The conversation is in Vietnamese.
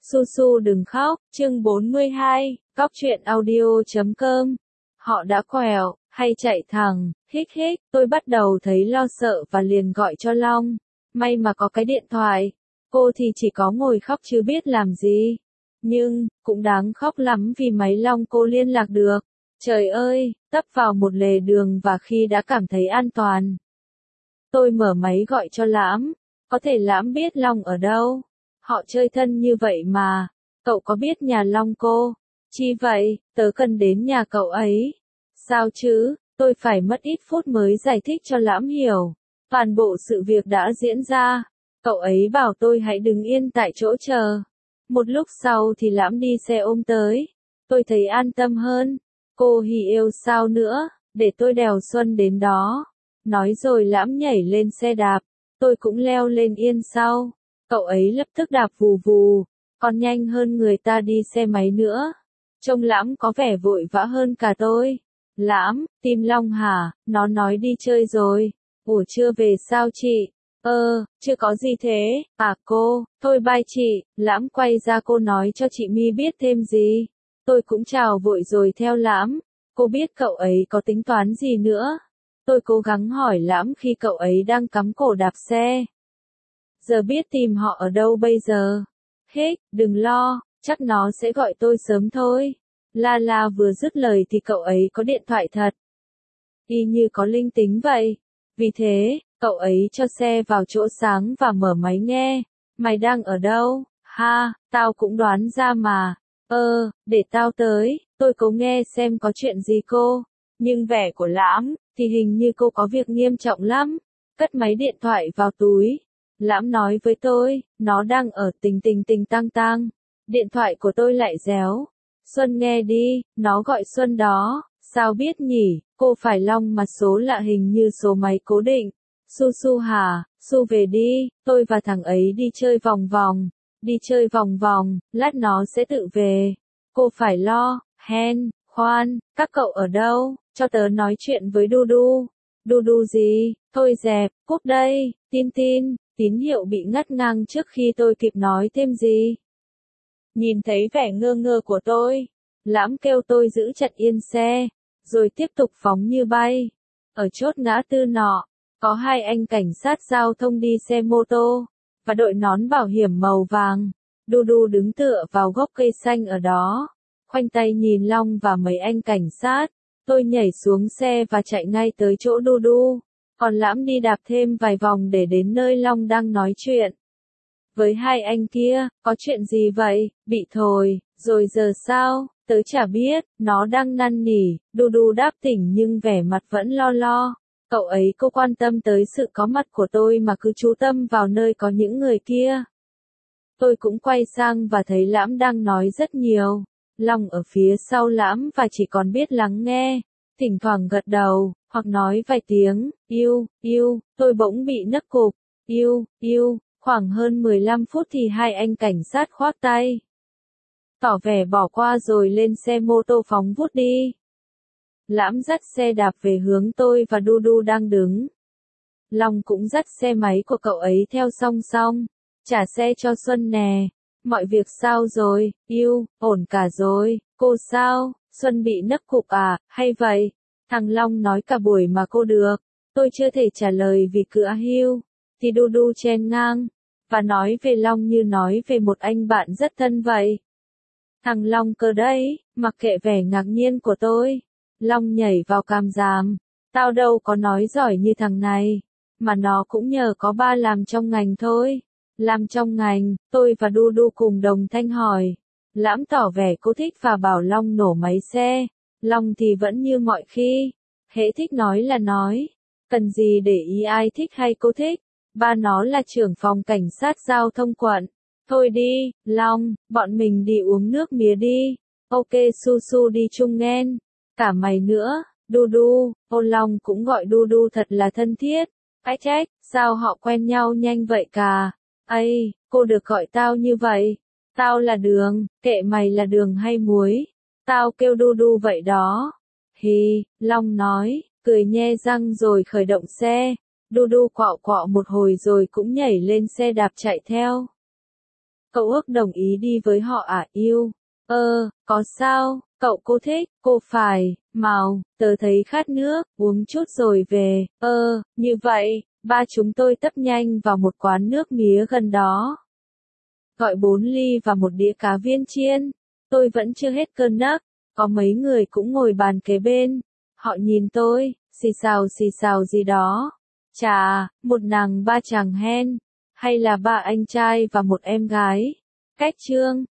Su Su đừng khóc, chương 42, cóc truyện audio.com. Họ đã quẹo, hay chạy thẳng, hích hích, tôi bắt đầu thấy lo sợ và liền gọi cho Long. May mà có cái điện thoại, cô thì chỉ có ngồi khóc chứ biết làm gì. Nhưng, cũng đáng khóc lắm vì máy Long cô liên lạc được. Trời ơi, tấp vào một lề đường và khi đã cảm thấy an toàn. Tôi mở máy gọi cho Lãm, có thể Lãm biết Long ở đâu. Họ chơi thân như vậy mà, cậu có biết nhà Long cô? Chi vậy, tớ cần đến nhà cậu ấy. Sao chứ, tôi phải mất ít phút mới giải thích cho Lãm hiểu. Toàn bộ sự việc đã diễn ra, cậu ấy bảo tôi hãy đứng yên tại chỗ chờ. Một lúc sau thì Lãm đi xe ôm tới, tôi thấy an tâm hơn. Cô hì yêu sao nữa, để tôi đèo Xuân đến đó. Nói rồi Lãm nhảy lên xe đạp, tôi cũng leo lên yên sau. Cậu ấy lập tức đạp vù vù, còn nhanh hơn người ta đi xe máy nữa. Trông Lãm có vẻ vội vã hơn cả tôi. Lãm, tìm Long hả? Nó nói đi chơi rồi. Ủa chưa về sao chị? Chưa có gì thế. À cô, thôi bye chị. Lãm quay ra cô nói cho chị My biết thêm gì. Tôi cũng chào vội rồi theo Lãm. Cô biết cậu ấy có tính toán gì nữa? Tôi cố gắng hỏi Lãm khi cậu ấy đang cắm cổ đạp xe. Giờ biết tìm họ ở đâu bây giờ? Hết, đừng lo, chắc nó sẽ gọi tôi sớm thôi. La vừa dứt lời thì cậu ấy có điện thoại thật. Y như có linh tính vậy. Vì thế, cậu ấy cho xe vào chỗ sáng và mở máy nghe. Mày đang ở đâu? Ha, tao cũng đoán ra mà. Để tao tới, tôi cố nghe xem có chuyện gì cô. Nhưng vẻ của Lãm, thì hình như cô có việc nghiêm trọng lắm. Cất máy điện thoại vào túi. Lãm nói với tôi, nó đang ở tình tang. Điện thoại của tôi lại réo. Xuân nghe đi, nó gọi Xuân đó. Sao biết nhỉ, cô phải Long mà số lạ hình như số máy cố định. Su hả, Su về đi, tôi và thằng ấy đi chơi vòng vòng. Đi chơi vòng vòng, lát nó sẽ tự về. Cô phải lo, khoan, các cậu ở đâu, cho tớ nói chuyện với Dudu. Dudu gì, thôi dẹp, cúp đây, tín hiệu bị ngắt ngang trước khi tôi kịp nói thêm gì. Nhìn thấy vẻ ngơ ngơ của tôi, Lãm kêu tôi giữ chặt yên xe, rồi tiếp tục phóng như bay. Ở chốt ngã tư nọ, có hai anh cảnh sát giao thông đi xe mô tô, và đội nón bảo hiểm màu vàng. Dudu đứng tựa vào gốc cây xanh ở đó, khoanh tay nhìn Long và mấy anh cảnh sát. Tôi nhảy xuống xe và chạy ngay tới chỗ Dudu. Còn Lãm đi đạp thêm vài vòng để đến nơi Long đang nói chuyện. Với hai anh kia, có chuyện gì vậy, bị thổi, rồi giờ sao, tớ chả biết, nó đang năn nỉ. Dudu đáp tỉnh nhưng vẻ mặt vẫn lo. Cậu ấy có quan tâm tới sự có mặt của tôi mà cứ chú tâm vào nơi có những người kia. Tôi cũng quay sang và thấy Lãm đang nói rất nhiều. Long ở phía sau Lãm và chỉ còn biết lắng nghe, thỉnh thoảng gật đầu, hoặc nói vài tiếng, yêu, tôi bỗng bị nấc cục, yêu, khoảng hơn 15 phút thì hai anh cảnh sát khoác tay. Tỏ vẻ bỏ qua rồi lên xe mô tô phóng vút đi. Lãm dắt xe đạp về hướng tôi và Dudu đang đứng. Long cũng dắt xe máy của cậu ấy theo song song. Trả xe cho Xuân nè. Mọi việc sao rồi, yêu, ổn cả rồi, cô sao, Xuân bị nấc cục à, hay vậy? Thằng Long nói cả buổi mà cô được. Tôi chưa thể trả lời vì cứ hiu. Thì Dudu chen ngang, và nói về Long như nói về một anh bạn rất thân vậy. Thằng Long cơ đấy, mặc kệ vẻ ngạc nhiên của tôi. Long nhảy vào càm ràm. Tao đâu có nói giỏi như thằng này, mà nó cũng nhờ có ba làm trong ngành thôi. Làm trong ngành, tôi và Dudu cùng đồng thanh hỏi. Lãm tỏ vẻ cô thích và bảo Long nổ máy xe. Long thì vẫn như mọi khi. Hễ thích nói là nói. Cần gì để ý ai thích hay cô thích. Ba nó là trưởng phòng cảnh sát giao thông quận. Thôi đi, Long, bọn mình đi uống nước mía đi. Ok Su đi chung nghen. Cả mày nữa, Dudu. Long cũng gọi Dudu thật là thân thiết. Trách, sao họ quen nhau nhanh vậy cả? Cô được gọi tao như vậy. Tao là Đường, kệ mày là đường hay muối. Tao kêu Dudu vậy đó. Hì, Long nói, cười nhe răng rồi khởi động xe. Dudu quạo quọ một hồi rồi cũng nhảy lên xe đạp chạy theo. Cậu ước đồng ý đi với họ à yêu? Có sao, cậu cô thích, cô phải, Màu, tớ thấy khát nước, uống chút rồi về, như vậy, ba chúng tôi tấp nhanh vào một quán nước mía gần đó. Gọi 4 ly và một đĩa cá viên chiên, tôi vẫn chưa hết cơn nấc, có mấy người cũng ngồi bàn kế bên, họ nhìn tôi, xì xào gì đó. Chà, một nàng ba chàng hen, hay là ba anh trai và một em gái. Cách chương